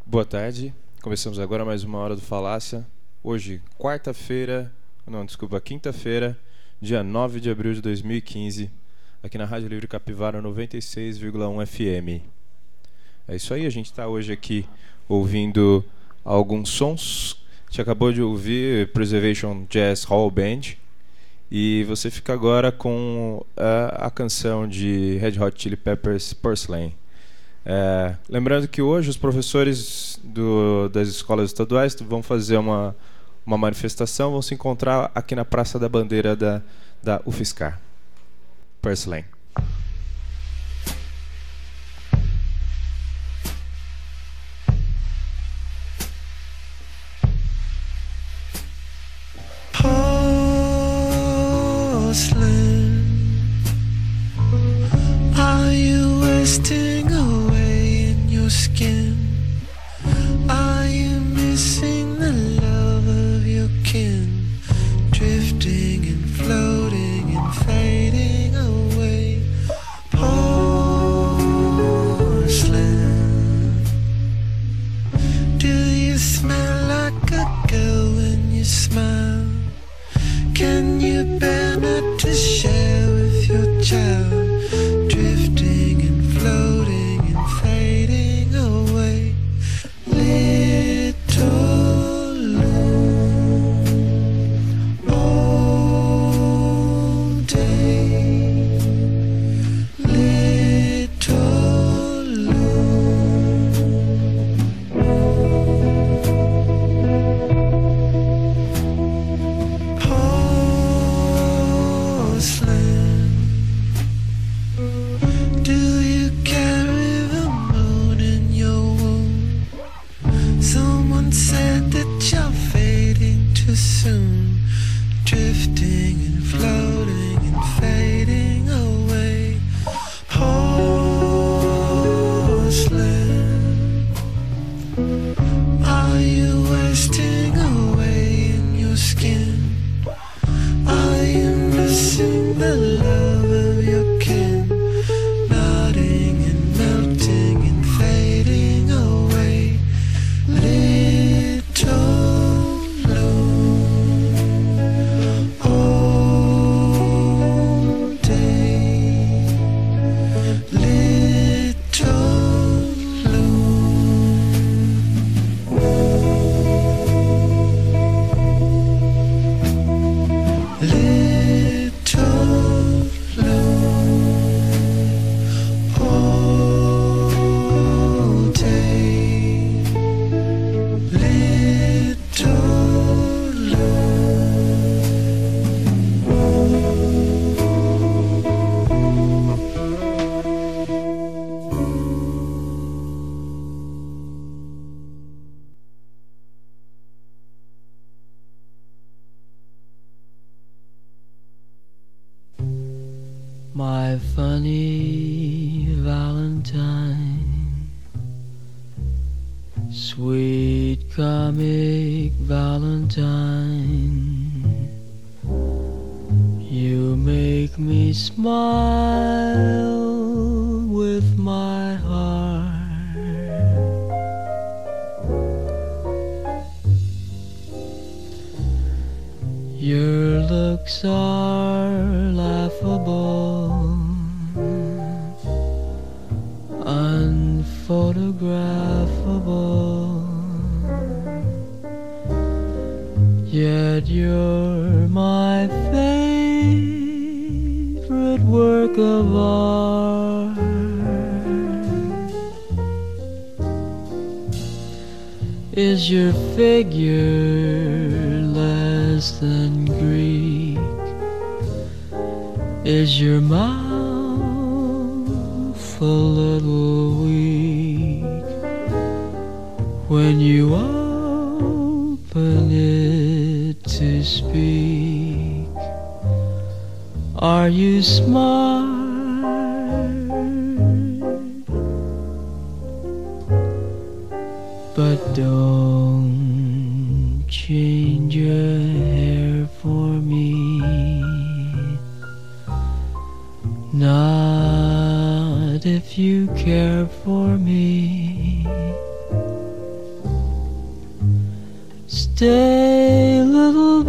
Boa tarde, começamos agora mais uma hora do Falácia. Hoje, quinta-feira, dia 9 de abril de 2015, aqui na Rádio Livre Capivara 96,1 FM. É isso aí, a gente está hoje aqui ouvindo alguns sons. A gente acabou de ouvir Preservation Jazz Hall Band e você fica agora com a canção de Red Hot Chili Peppers, Porcelain. Lembrando que hoje os professores das escolas estaduais vão fazer uma manifestação, vão se encontrar aqui na Praça da Bandeira da UFSCar. Porcelain. Porcelain, are you wasting away in your skin? Are you missing the love of your kin? Drifting and floating and fading away. Porcelain, do you smell like a girl when you smile? Can you bear not to share with your child? Drifting and floating and fading away. Little moon, all day. Little porcelain, do you carry the moon in your womb? Someone said that you're fading too soon, drifting and floating and fading away. Porcelain, are you wasting away in your skin? Are you missing the love of your kin? Nodding and melting and fading away. Little moon, all day. Little all day. My funny Valentine, sweet comic Valentine, you make me smile with my heart. Your looks are laughable, unphotographable, yet you're my favorite work of art. Is your figure less than Greek? Is your mouth a little weak when you open it to speak? Are you smart? But don't change your hair for me, not if you care for me. Stay, little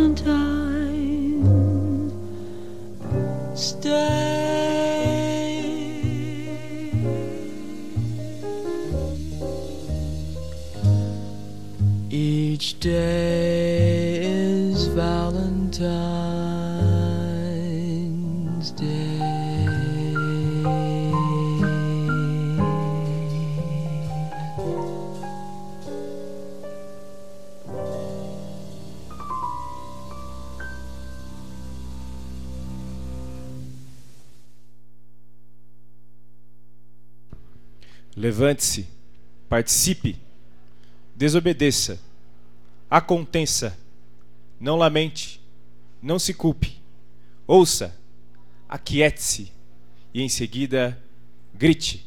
Valentine, stay. Each day is Valentine's Day. Levante-se, participe, desobedeça, aconteça, não lamente, não se culpe, ouça, aquiete-se e em seguida grite.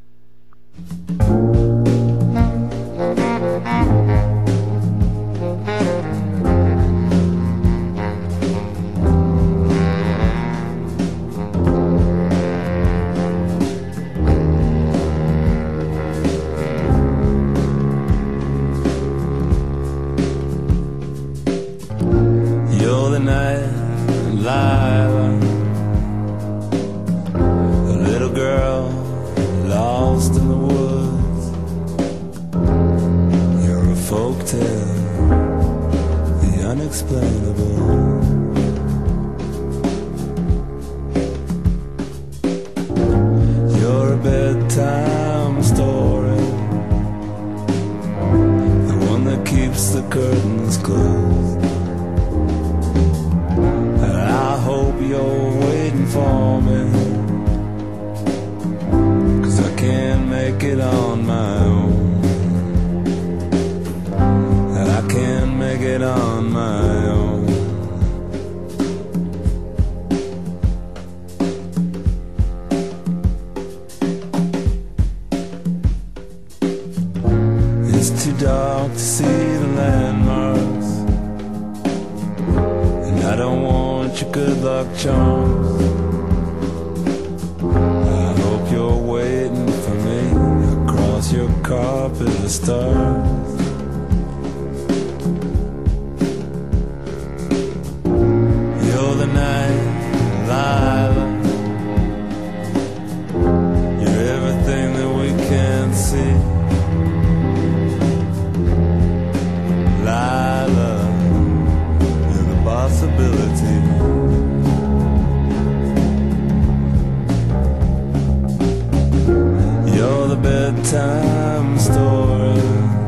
You're a bedtime story, the one that keeps the curtains closed. And I hope you're waiting for me, 'cause I can't make it on my own. And I can't make it on my own. It's too dark to see the landmarks, and I don't want your good luck charms. I hope you're waiting for me across your carpet of stars. You're the night, Lila. You're everything that we can't see. Lila, you're the possibility. You're the bedtime story,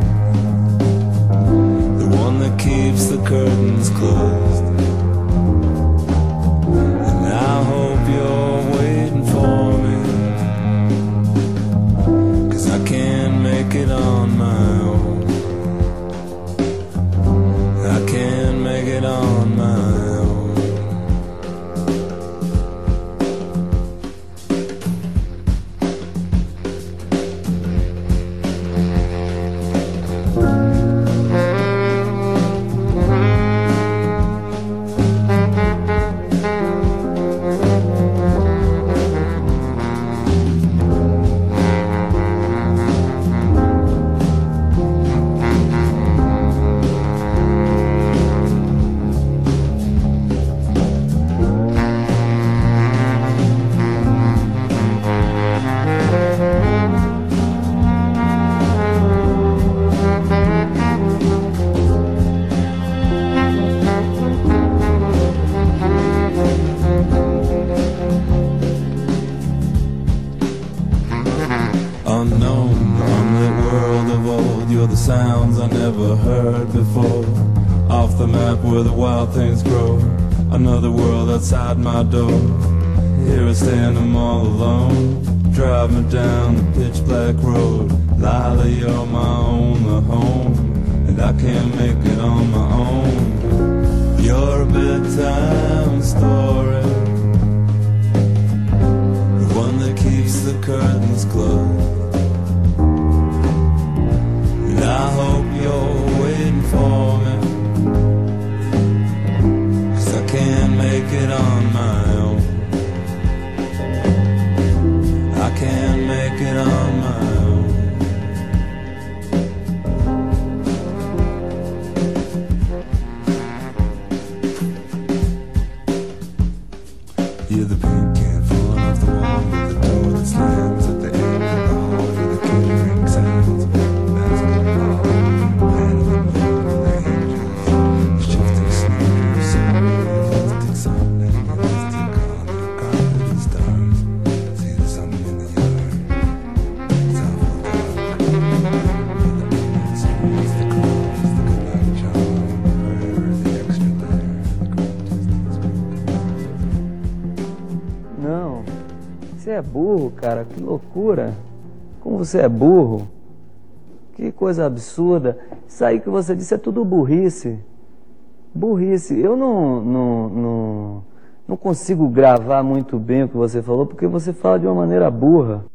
the one that keeps the curtains closed. And I hope you're waiting for me, 'cause I can't make it on my own. I can't make it on my own. Unknown, unlit world of old, you're the sounds I never heard before. Off the map where the wild things grow, another world outside my door. Here I stand, I'm all alone, drive me down the pitch black road. Lila, you're my only home, and I can't make it on my own. You're a bedtime story, the one that keeps the curtains closed. And I hope you're waiting for me, 'cause I can't make it on my own. I can't make it on my own. burro, cara, que loucura. Como você é burro. Que coisa absurda. Isso aí que você disse é tudo burrice. Burrice. Eu não consigo gravar muito bem o que você falou, porque você fala de uma maneira burra.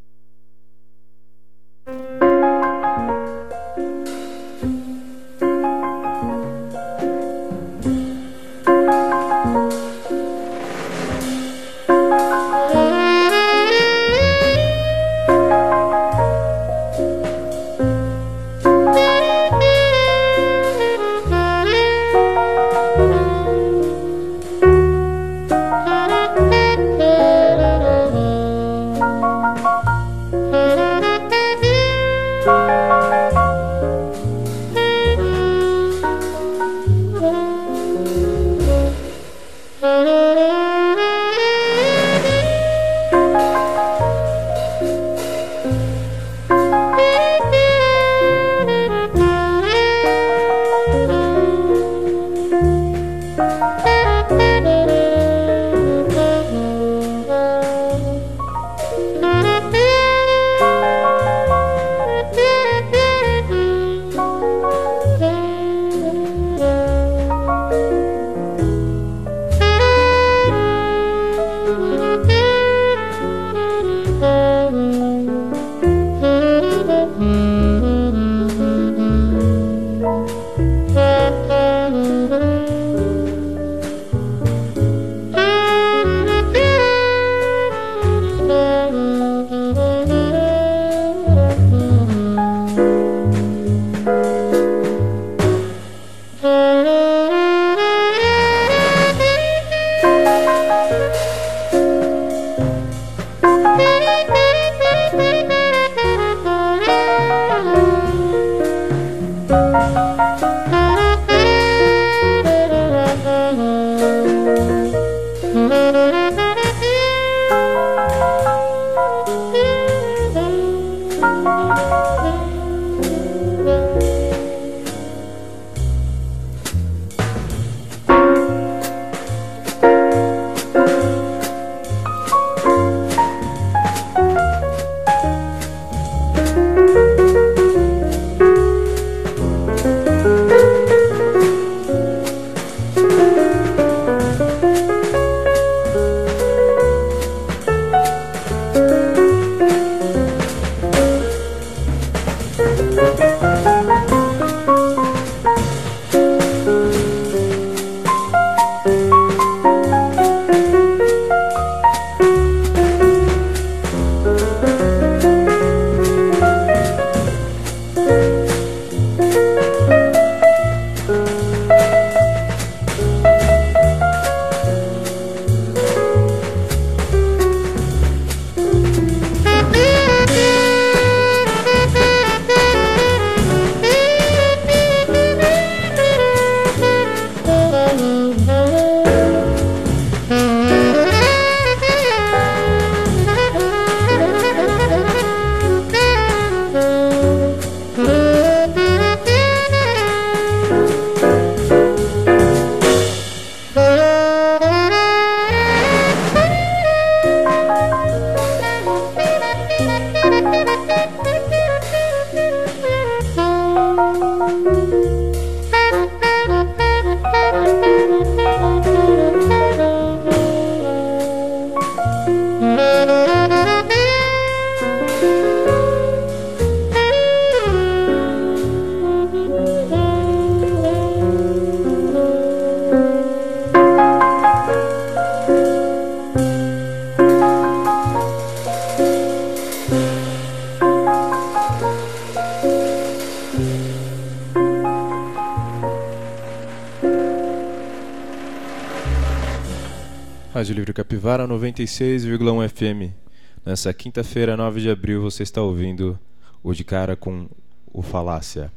Rádio Livre Capivara 96,1 FM. Nessa quinta-feira, 9 de abril, você está ouvindo o De Cara com o Falácia.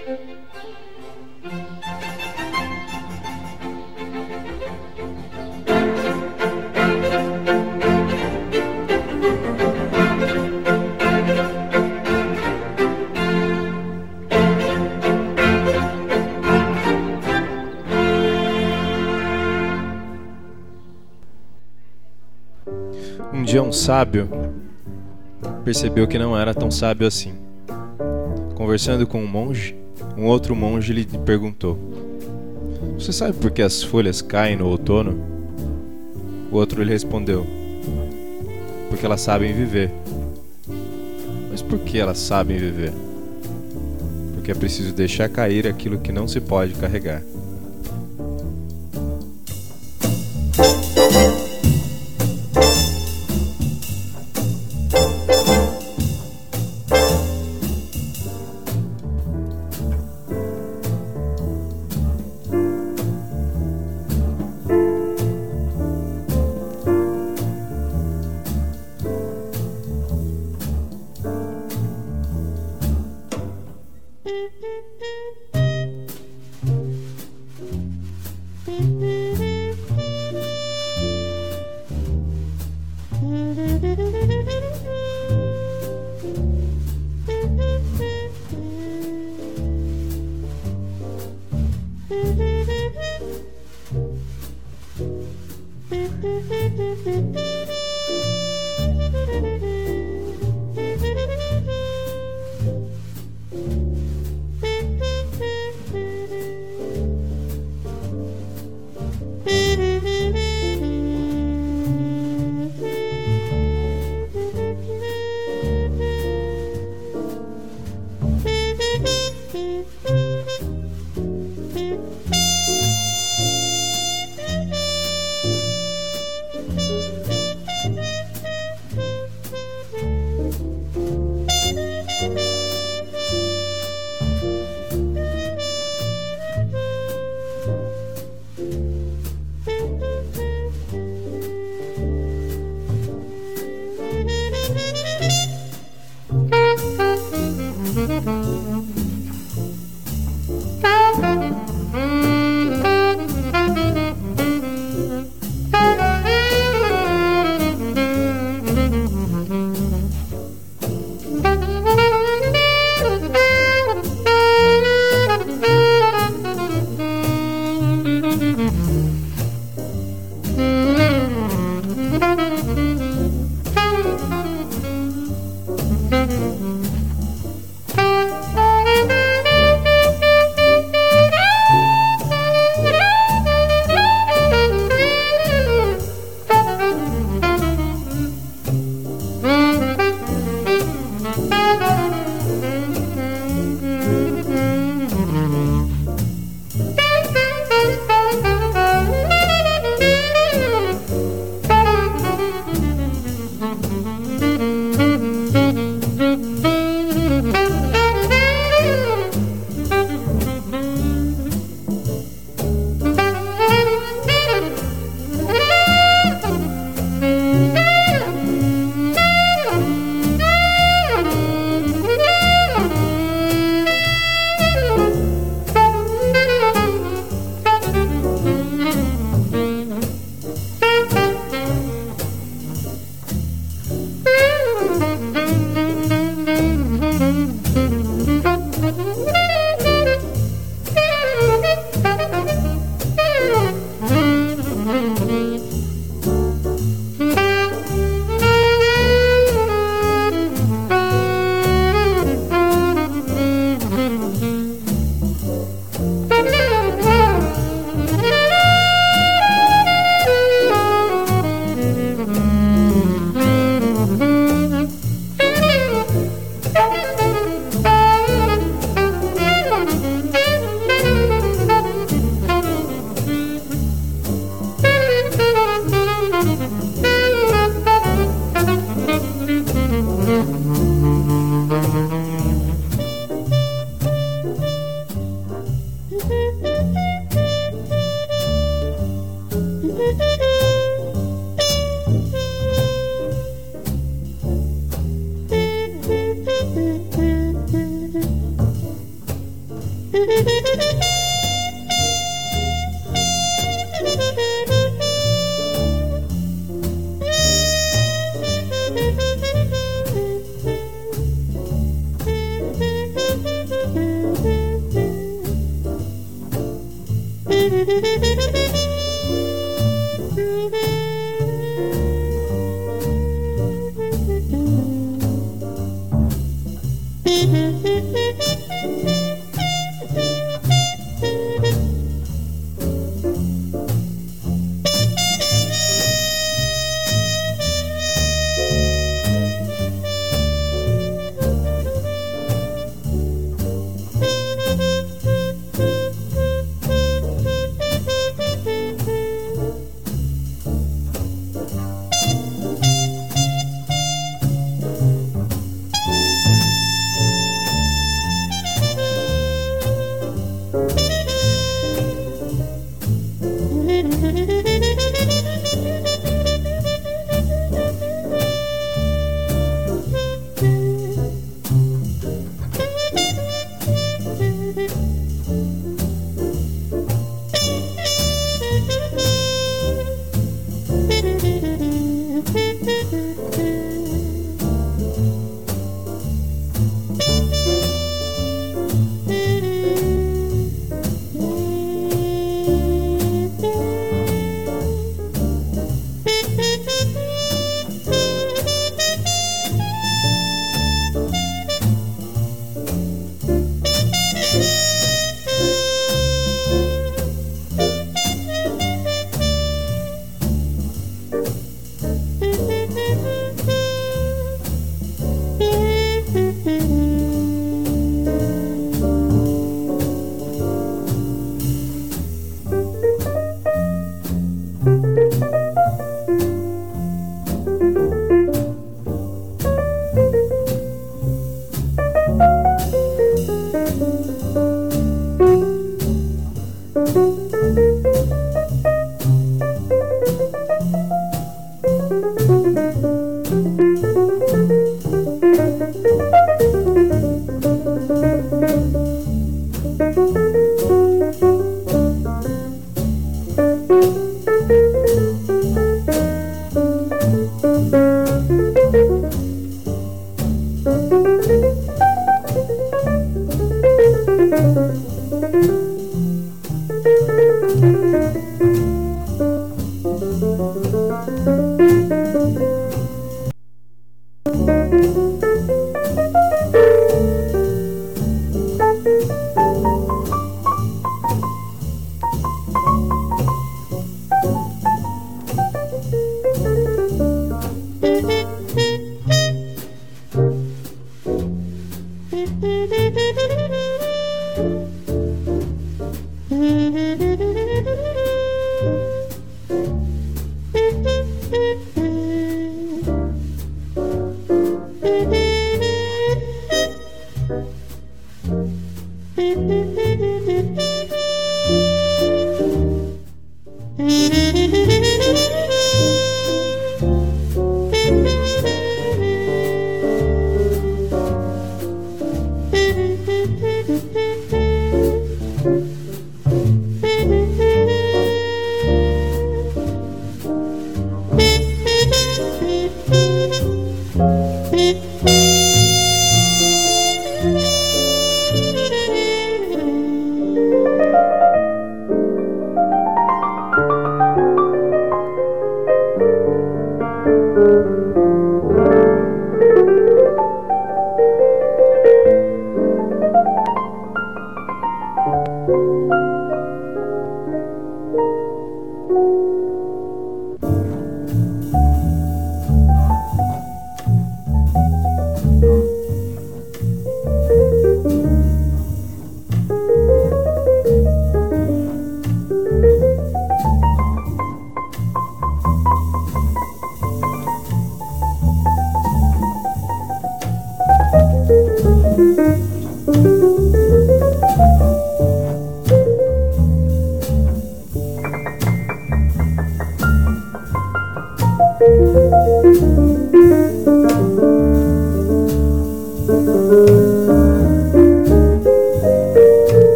Um dia um sábio percebeu que não era tão sábio assim. Conversando com um outro monge lhe perguntou: "Você sabe por que as folhas caem no outono?" O outro lhe respondeu: "Porque elas sabem viver." "Mas por que elas sabem viver?" "Porque é preciso deixar cair aquilo que não se pode carregar."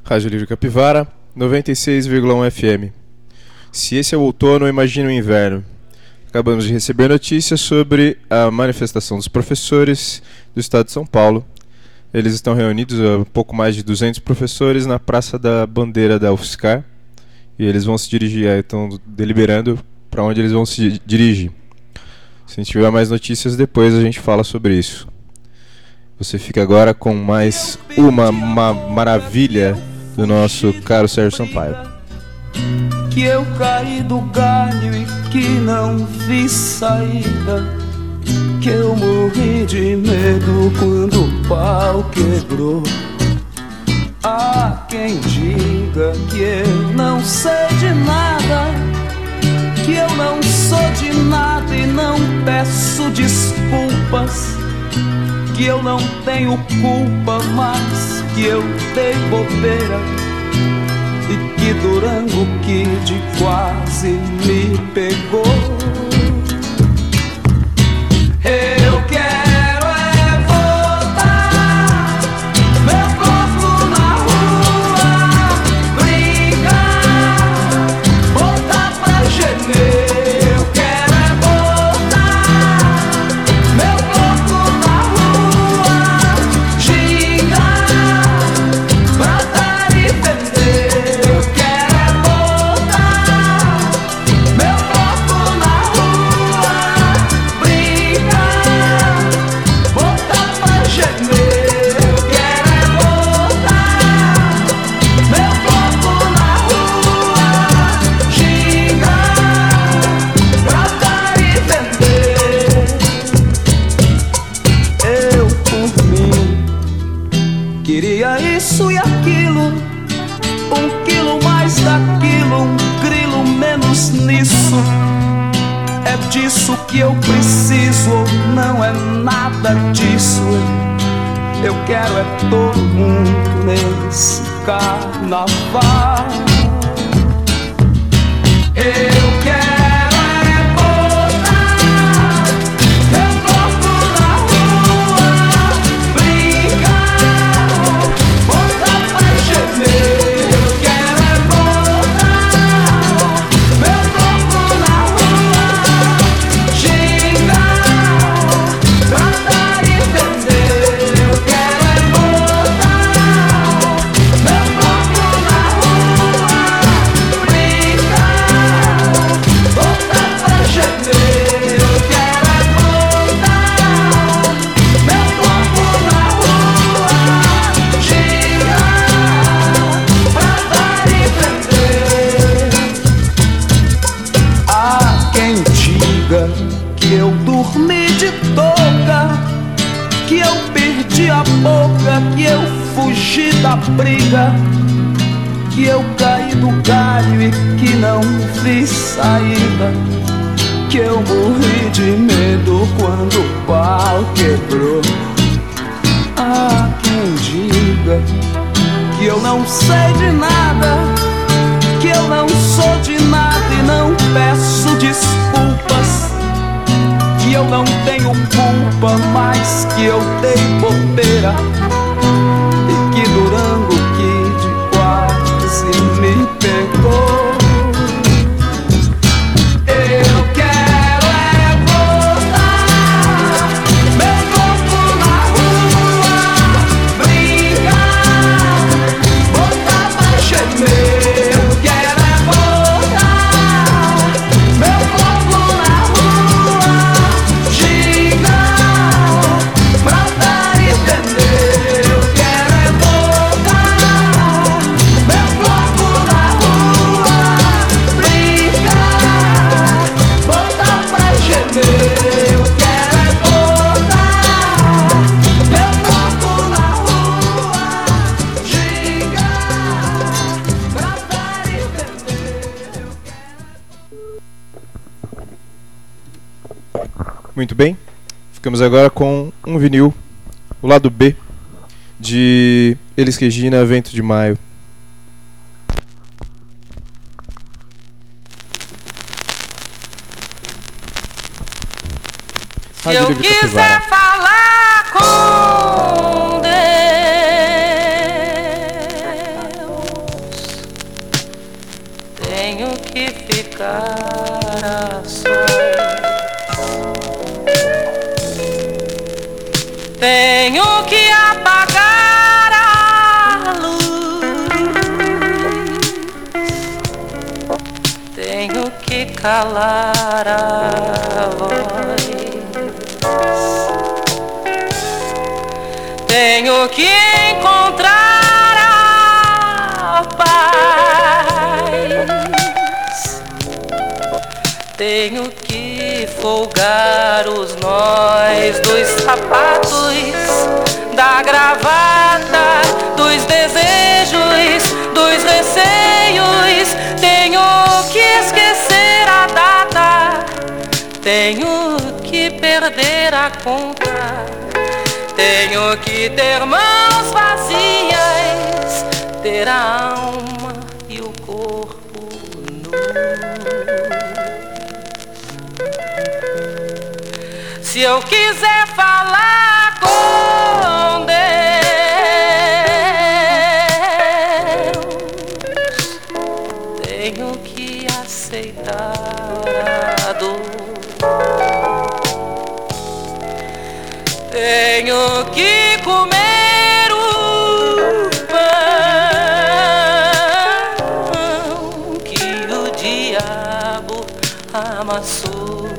Rádio Livre Capivara, 96,1 FM. Se esse é o outono, imagine o inverno. Acabamos de receber notícias sobre a manifestação dos professores do estado de São Paulo. Eles estão reunidos, um pouco mais de 200 professores, na Praça da Bandeira da UFSCar. E eles vão se dirigir, estão deliberando para onde eles vão se dirigir. Se a gente tiver mais notícias, depois a gente fala sobre isso. Você fica agora com mais uma maravilha do nosso caro Sérgio Sampaio. Que eu caí do galho e que não vi saída, que eu morri de medo quando o pau quebrou. Há quem diga que eu não sei de nada, que eu não sou de nada e não peço desculpas, que eu não tenho culpa, mas que eu dei bobeira e que Durango Kid quase me pegou. Eu quero é voltar, meu corpo na rua, brincar, voltar pra gemer. Queria isso e aquilo, 1 quilo mais daquilo, 1 grilo menos nisso. É disso que eu preciso, ou não é nada disso. Eu quero é todo mundo nesse carnaval. Eu quero que eu dormi de touca, que eu perdi a boca, que eu fugi da briga, que eu caí do galho e que não vi saída, que eu morri de medo quando o pau quebrou. Há quem diga que eu não sei de nada, que eu não sou de nada e não peço desculpas, que eu não tenho culpa, mas que eu dei bobeira e que Durango Kid quase me pegou. Eu quero é voltar, meu corpo na rua, brincar, voltar pra gemer. Eu quero é voltar, meu corpo na rua, girar, pra dar e entender. Eu quero é voltar, meu corpo na rua, brincar, voltar pra gemer. Eu quero é voltar, meu corpo na rua, girar, pra dar e entender. Muito bem, ficamos agora com um vinil, o lado B de Elis Regina, Vento de Maio. Se eu Livre quiser Capivara. falar com Deus, chegar a sós. Tenho que apagar a luz, tenho que calar a voz, tenho que encontrar a paz, tenho que folgar os nós dos sapatos, da gravata, dos desejos, dos receios. Tenho que esquecer a data, tenho que perder a conta, tenho que ter mãos vazias, ter a alma e o corpo nu. Se eu quiser falar com Deus, tenho que aceitar a dor, tenho que comer o pão que o diabo amassou.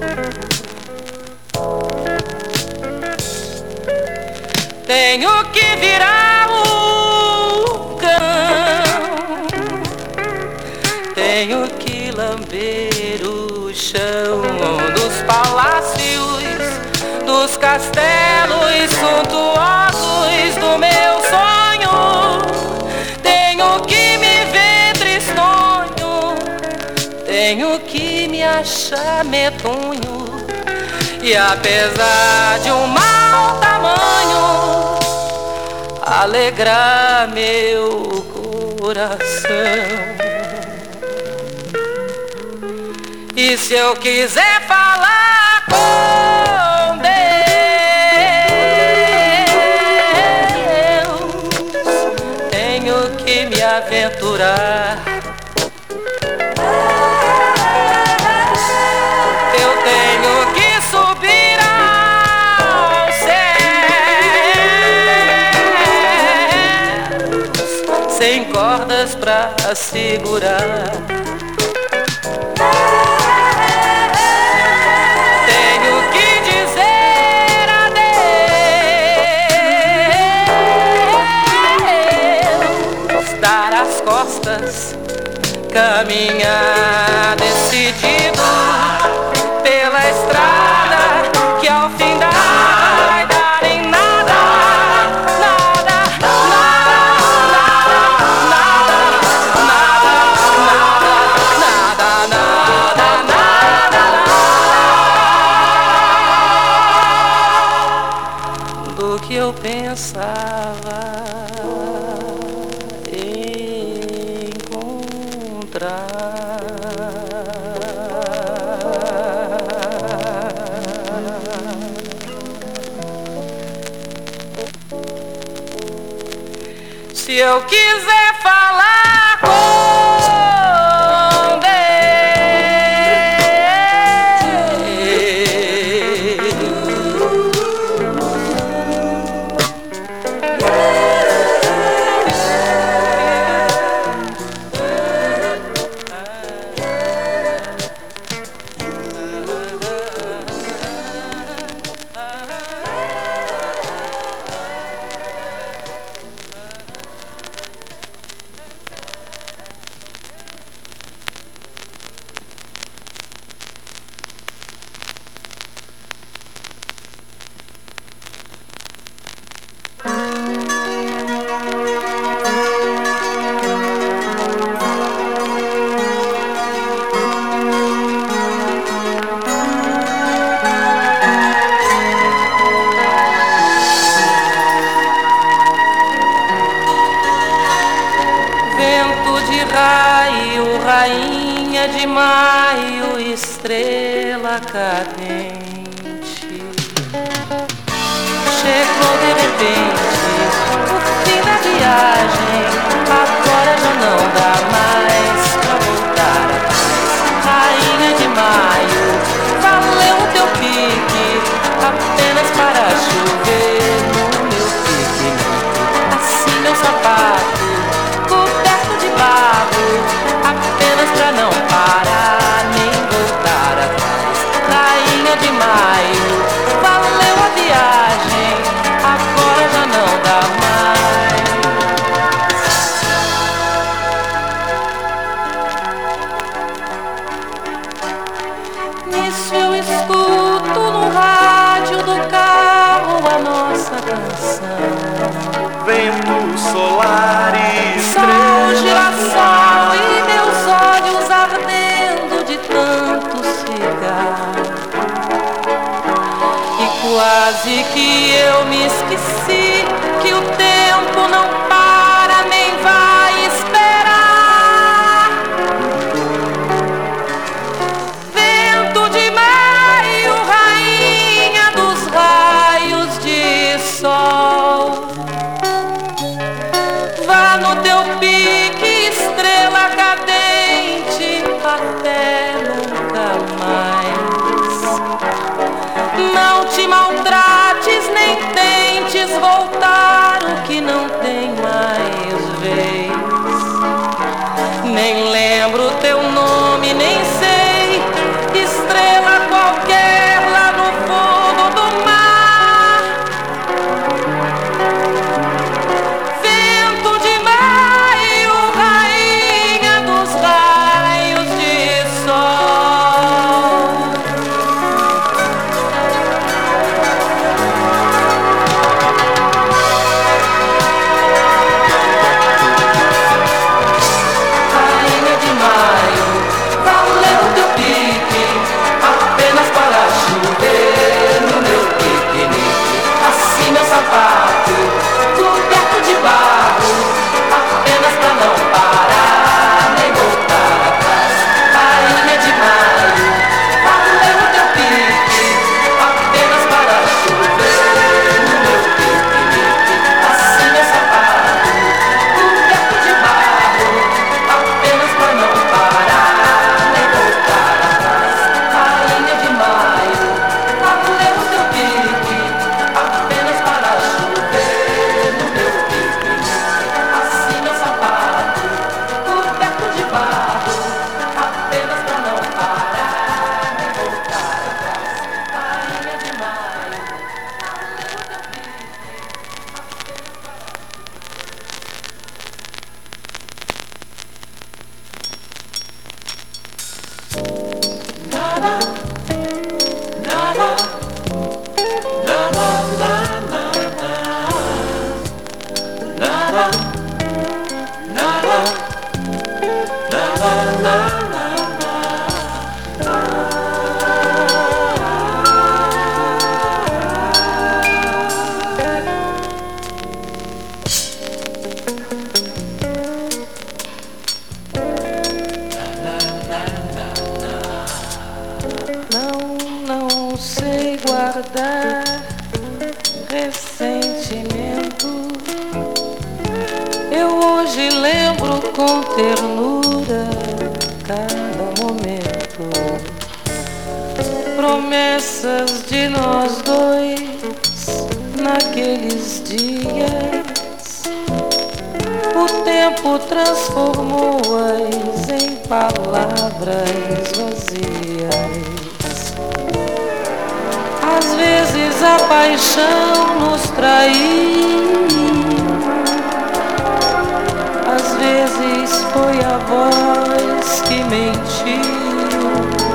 Tenho que virar o cão, tenho que lamber o chão dos palácios, dos castelos suntuosos do meu sonho. Tenho que me ver tristonho, tenho que me achar medonho, e apesar de um mau tamanho, alegrar meu coração. E se eu quiser falar com Deus, tenho que me aventurar, eu tenho que subir ao céu, sem cordas pra segurar. Tenho que dizer adeus, dar as costas, caminhar decidido pela estrada que ao fim vai dar em nada, nada, nada, nada, nada, nada, nada, nada do que eu pensava se eu quiser falar com Deus, rainha de maio, estrela cadente, chegou de repente o fim da viagem, agora já não dá mais pra voltar atrás. Quase que eu me esqueci que o tempo não para nem vai esperar. Vento de maio, rainha dos raios de sol, vá no teu pique, estrela cadente, até nunca mais. Não te maltrates, nem tentes voltar o que não tem mais vez. Nem lembro teu nome, nem sei, estrela qualquer lá no fundo do mar. Vento de maio, rainha dos raios de sol. Rainha de maio, valeu teu pique, apenas para chover no meu piquenique. Assim meu sapato, coberto de barro, apenas pra não parar nem voltar atrás. Rainha de maio, valeu teu pique, apenas para chover no meu piquenique. Assim meu sapato, coberto de barro, apenas pra não parar nem voltar atrás. Rainha de maio, valeu teu pique, apenas para chover no meu piquenique. Assim meu sapato, coberto de barro, apenas pra não parar nem voltar atrás. Rainha de maio, valeu teu pique. Não sei guardar ressentimento. Eu hoje lembro com ternura cada momento. Promessas de nós dois naqueles dias. O tempo transformou-as em palavras vazias. Às vezes a paixão nos traiu, às vezes foi a voz que mentiu,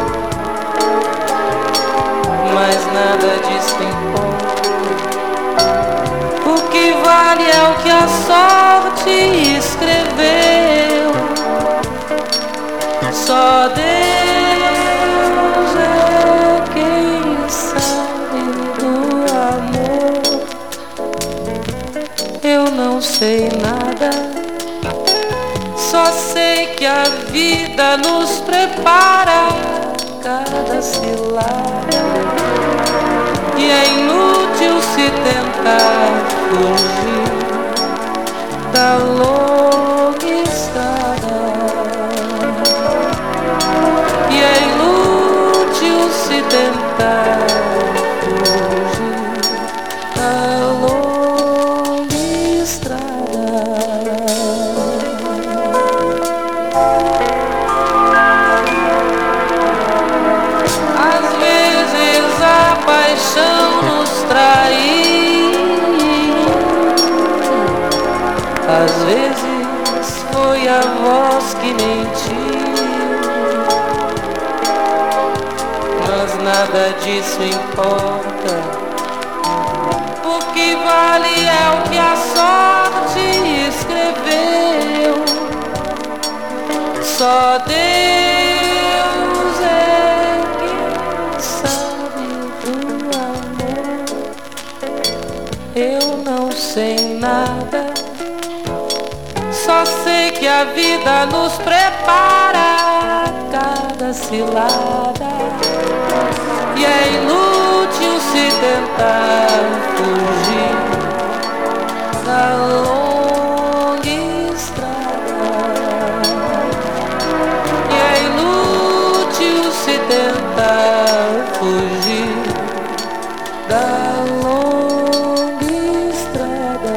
mas nada disso importa. O que vale é o que a sorte escreveu. Só Deus é quem sabe do amor. Eu não sei nada, só sei que a vida nos prepara cada cilada. E é inútil se tentar fugir da longa estrada. E é inútil se tentar fugir da longa estrada. Às vezes a paixão nos traiu, às vezes foi a voz que mentiu, mas nada disso importa. O que vale é o que a sorte escreveu. Só Deus é quem sabe do amor. sem nada. Só sei que a vida nos prepara a cada cilada. E é inútil se tentar fugir da longa estrada. E é inútil se tentar fugir da longa estrada.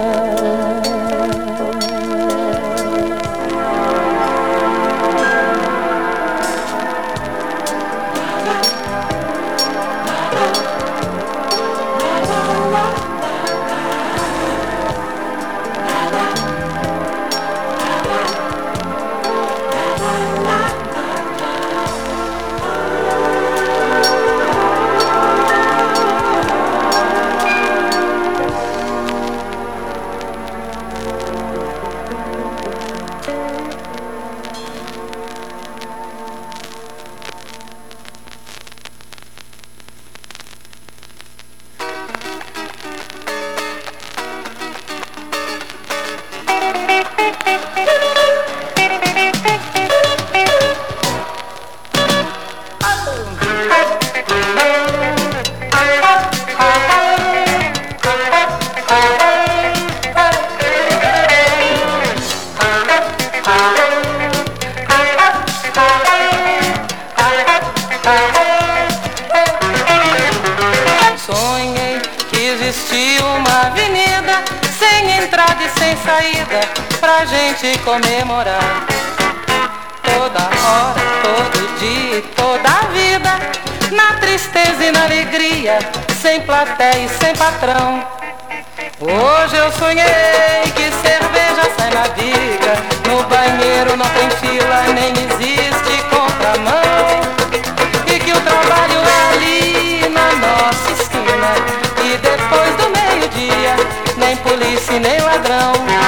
Sonhei que existia uma avenida sem entrada e sem saída pra gente comemorar. Toda hora, todo dia e toda a vida, na tristeza e na alegria, sem plateia e sem patrão. Hoje eu sonhei que cerveja sai na viga, no banheiro não tem fila, nem existe contramão, e que o trabalho é ali na nossa esquina, e depois do meio-dia, nem polícia nem ladrão.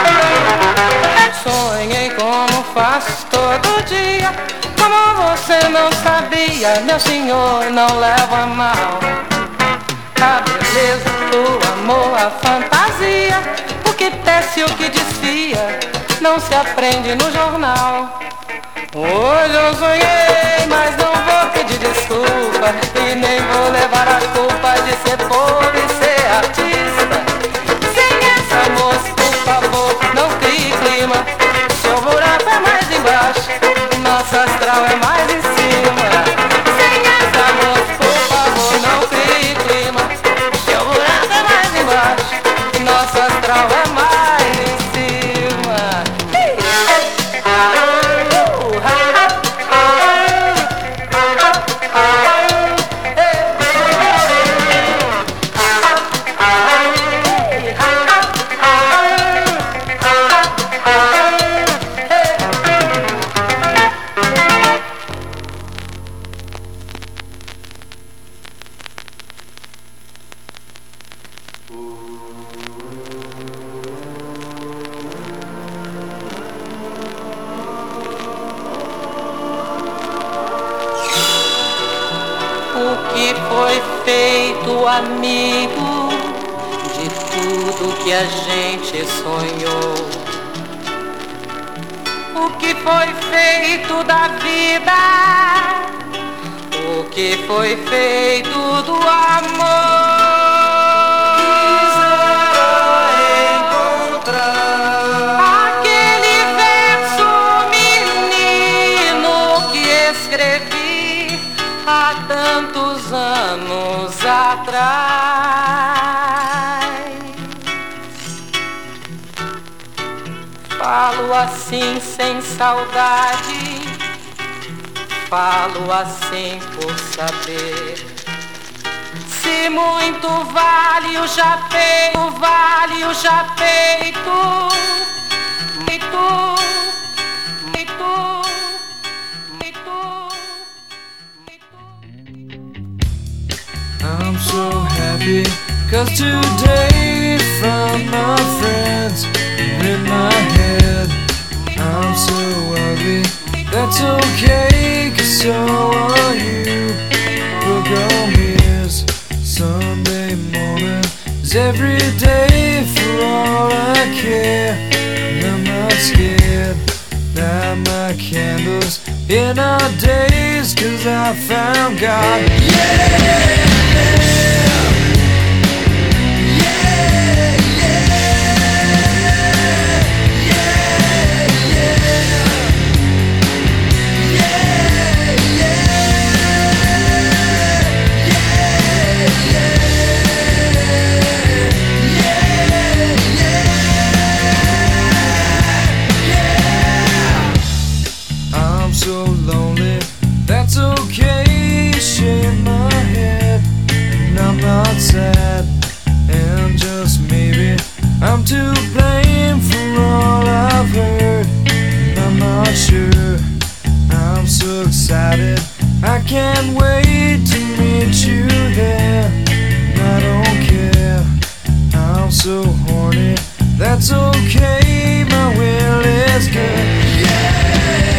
Sonhei como faço todo dia, como você não sabia, meu senhor, não leva a mal. A beleza, o amor, a fantasia, o que tece e o que desfia, não se aprende no jornal. Hoje eu sonhei, mas não vou pedir desculpa, e nem vou levar a culpa de ser pobre e ser artista. Sem essa moça, por favor, não crie clima, seu buraco é mais embaixo, nosso astral é mais em cima. Sem essa moça, por favor, não crie clima, seu buraco é mais embaixo, nosso astral é mais em cima. O que foi feito, amigo, de tudo que a gente sonhou? O que foi feito da vida? O que foi feito do amor? Aquele verso, menino, que escrevi há tantos anos atrás. Falo assim sem saudade, falo assim por saber. Se muito vale o já feito, vale o já feito. Muito, muito, muito. I'm so happy, 'cause today found my friends in my head. I'm so ugly, that's okay, 'cause so are you. Book on ears, Sunday morning is every day for all I care. And I'm not scared. Light my candles in our days, 'cause I found God. Yeah! So lonely, that's okay. Shake my head, and I'm not sad. And just maybe I'm to blame for all I've heard. And I'm not sure. I'm so excited, I can't wait to meet you there. And I don't care, I'm so horny. That's okay, my will is good. Yeah!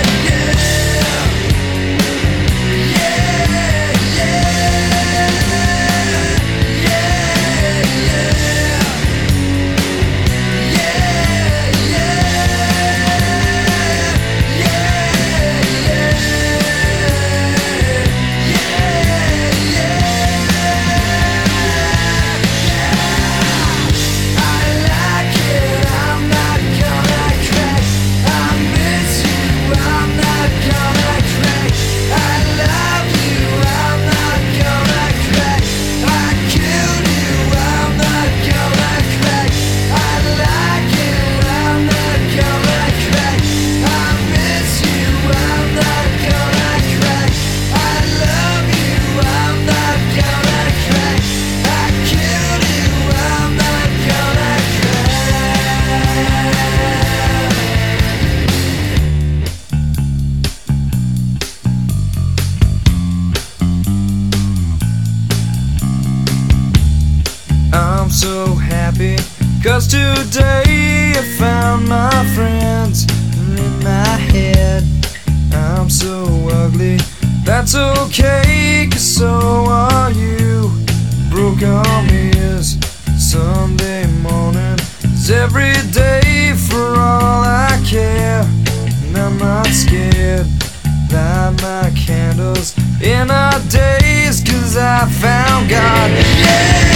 I'm so happy, 'cause today I found my friends. And in my head, I'm so ugly. That's okay, 'cause so are you. Broke arm is Sunday morning. It's every day for all I care. And I'm not scared. Light my candles in our days, 'cause I found God. Yeah!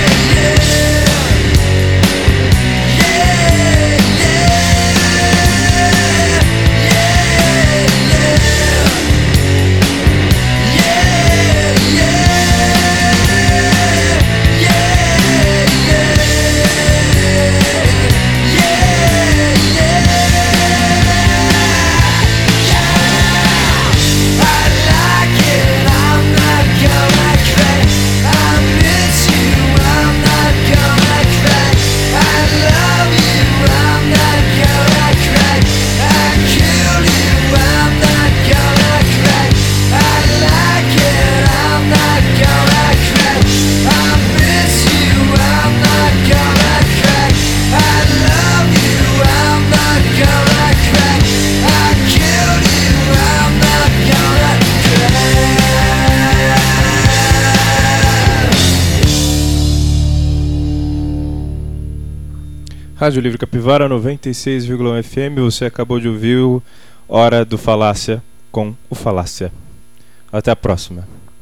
Rádio Livre Capivara 96,1 FM. Você acabou de ouvir o Hora do Falácia com o Falácia. Até a próxima.